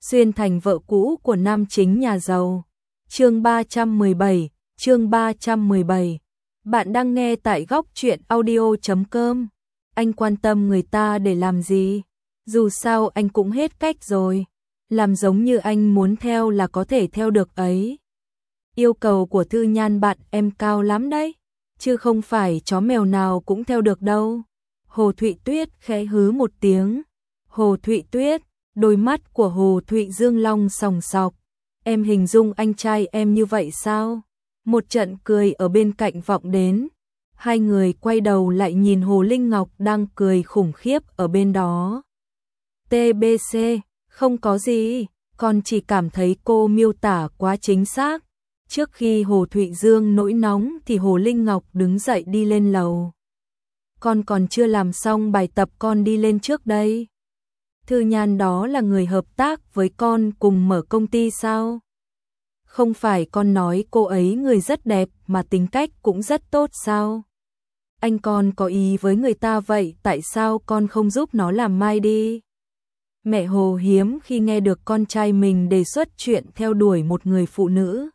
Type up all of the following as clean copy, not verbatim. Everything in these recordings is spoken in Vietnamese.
xuyên thành vợ cũ của nam chính nhà giàu. Chương 317. Bạn đang nghe tại góc truyện audio.com. Anh quan tâm người ta để làm gì? Dù sao anh cũng hết cách rồi. Làm giống như anh muốn theo là có thể theo được ấy. Yêu cầu của Thư Nhan bạn em cao lắm đấy, chứ không phải chó mèo nào cũng theo được đâu. Hồ Thụy Tuyết khẽ hứ một tiếng. Hồ Thụy Tuyết, đôi mắt của Hồ Thụy Dương long sòng sọc. Em hình dung anh trai em như vậy sao? Một trận cười ở bên cạnh vọng đến. Hai người quay đầu lại nhìn Hồ Linh Ngọc đang cười khủng khiếp ở bên đó. TBC, không có gì, con chỉ cảm thấy cô miêu tả quá chính xác. Trước khi Hồ Thụy Dương nổi nóng thì Hồ Linh Ngọc đứng dậy đi lên lầu. Con còn chưa làm xong bài tập, con đi lên trước đây. Thư Nhan đó là người hợp tác với con cùng mở công ty sao? Không phải con nói cô ấy người rất đẹp mà tính cách cũng rất tốt sao? Anh con có ý với người ta vậy, tại sao con không giúp nó làm mai đi? Mẹ Hồ hiếm khi nghe được con trai mình đề xuất chuyện theo đuổi một người phụ nữ.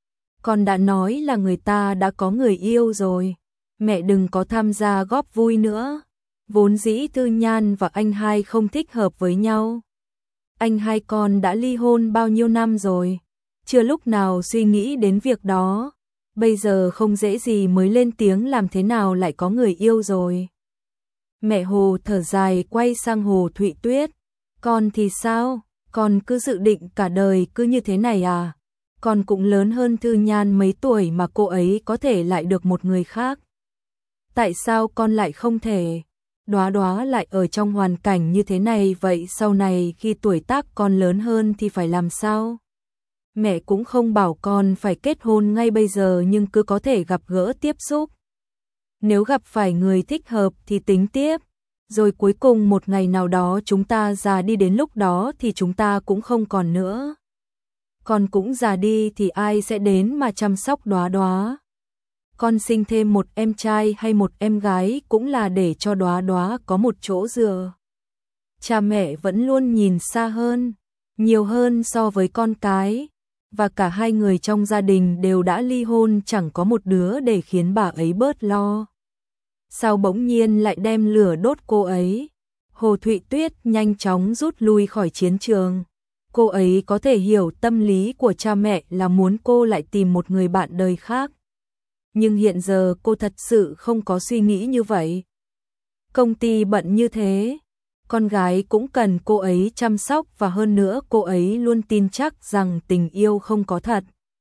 Con đã nói là người ta đã có người yêu rồi. Mẹ đừng có tham gia góp vui nữa. Vốn dĩ Thư Nhan và anh hai không thích hợp với nhau. Anh hai con đã ly hôn bao nhiêu năm rồi, chưa lúc nào suy nghĩ đến việc đó. Bây giờ không dễ gì mới lên tiếng làm thế nào lại có người yêu rồi. Mẹ Hồ thở dài quay sang Hồ Thụy Tuyết. Con thì sao? Con cứ dự định cả đời cứ như thế này à? Con cũng lớn hơn Thư Nhan mấy tuổi mà cô ấy có thể lại được một người khác. Tại sao con lại không thể? Đóa Đóa lại ở trong hoàn cảnh như thế này, vậy sau này khi tuổi tác con lớn hơn thì phải làm sao? Mẹ cũng không bảo con phải kết hôn ngay bây giờ, nhưng cứ có thể gặp gỡ tiếp xúc. Nếu gặp phải người thích hợp thì tính tiếp. Rồi cuối cùng một ngày nào đó chúng ta già đi, đến lúc đó thì chúng ta cũng không còn nữa. Con cũng già đi thì ai sẽ đến mà chăm sóc Đóa Đóa? Con sinh thêm một em trai hay một em gái cũng là để cho Đóa Đóa có một chỗ dựa. Cha mẹ vẫn luôn nhìn xa hơn, nhiều hơn so với con cái. Và cả hai người trong gia đình đều đã ly hôn, chẳng có một đứa để khiến bà ấy bớt lo. Sao bỗng nhiên lại đem lửa đốt cô ấy? Hồ Thụy Tuyết nhanh chóng rút lui khỏi chiến trường. Cô ấy có thể hiểu tâm lý của cha mẹ là muốn cô lại tìm một người bạn đời khác. Nhưng hiện giờ cô thật sự không có suy nghĩ như vậy. Công ty bận như thế, con gái cũng cần cô ấy chăm sóc, và hơn nữa cô ấy luôn tin chắc rằng tình yêu không có thật.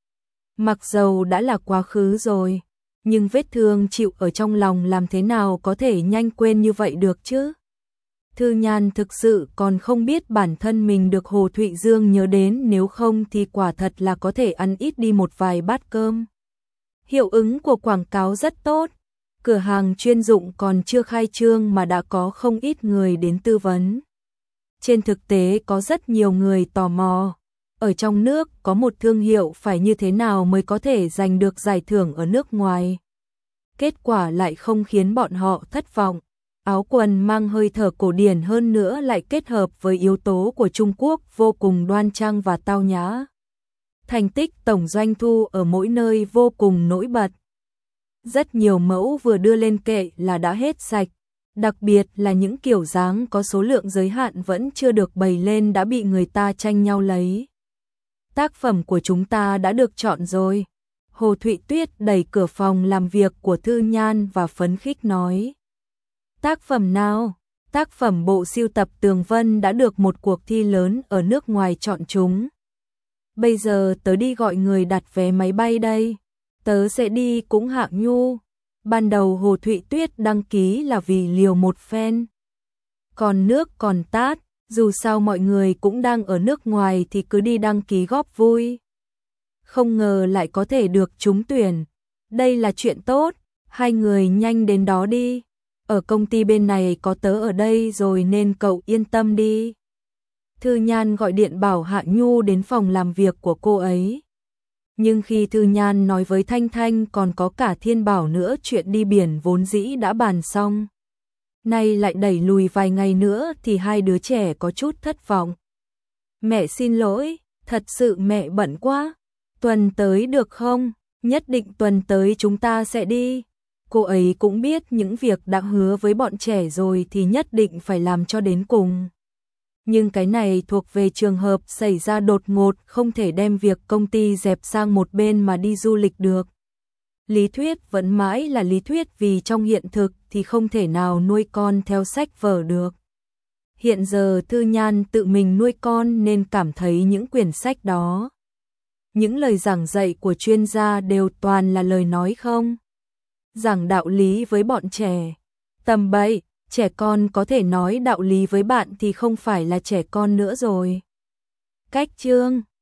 Mặc dầu đã là quá khứ rồi, nhưng vết thương chịu ở trong lòng làm thế nào có thể nhanh quên như vậy được chứ? Thư Nhan thực sự còn không biết bản thân mình được Hồ Thụy Dương nhớ đến, nếu không thì quả thật là có thể ăn ít đi một vài bát cơm. Hiệu ứng của quảng cáo rất tốt. Cửa hàng chuyên dụng còn chưa khai trương mà đã có không ít người đến tư vấn. Trên thực tế có rất nhiều người tò mò. Ở trong nước có một thương hiệu phải như thế nào mới có thể giành được giải thưởng ở nước ngoài. Kết quả lại không khiến bọn họ thất vọng. Áo quần mang hơi thở cổ điển, hơn nữa lại kết hợp với yếu tố của Trung Quốc, vô cùng đoan trang và tao nhã. Thành tích tổng doanh thu ở mỗi nơi vô cùng nổi bật. Rất nhiều mẫu vừa đưa lên kệ là đã hết sạch, đặc biệt là những kiểu dáng có số lượng giới hạn vẫn chưa được bày lên đã bị người ta tranh nhau lấy. Tác phẩm của chúng ta đã được chọn rồi. Hồ Thụy Tuyết đẩy cửa phòng làm việc của Thư Nhan và phấn khích nói. Tác phẩm nào? Tác phẩm bộ sưu tập Tường Vân đã được một cuộc thi lớn ở nước ngoài chọn chúng. Bây giờ tớ đi gọi người đặt vé máy bay đây. Tớ sẽ đi cũng hạng nhu. Ban đầu Hồ Thụy Tuyết đăng ký là vì liều một phen. Còn nước còn tát, dù sao mọi người cũng đang ở nước ngoài thì cứ đi đăng ký góp vui. Không ngờ lại có thể được trúng tuyển. Đây là chuyện tốt, hai người nhanh đến đó đi. Ở công ty bên này có tớ ở đây rồi nên cậu yên tâm đi. Thư Nhan gọi điện bảo Hạ Nhu đến phòng làm việc của cô ấy. Nhưng khi Thư Nhan nói với Thanh Thanh còn có cả Thiên Bảo nữa, chuyện đi biển vốn dĩ đã bàn xong, nay lại đẩy lùi vài ngày nữa thì hai đứa trẻ có chút thất vọng. Mẹ xin lỗi, thật sự mẹ bận quá. Tuần tới được không? Nhất định tuần tới chúng ta sẽ đi. Cô ấy cũng biết những việc đã hứa với bọn trẻ rồi thì nhất định phải làm cho đến cùng. Nhưng cái này thuộc về trường hợp xảy ra đột ngột, không thể đem việc công ty dẹp sang một bên mà đi du lịch được. Lý thuyết vẫn mãi là lý thuyết, vì trong hiện thực thì không thể nào nuôi con theo sách vở được. Hiện giờ Thư Nhan tự mình nuôi con nên cảm thấy những quyển sách đó, những lời giảng dạy của chuyên gia đều toàn là lời nói không. Giảng đạo lý với bọn trẻ. Tầm bậy, trẻ con có thể nói đạo lý với bạn thì không phải là trẻ con nữa rồi. Cách chương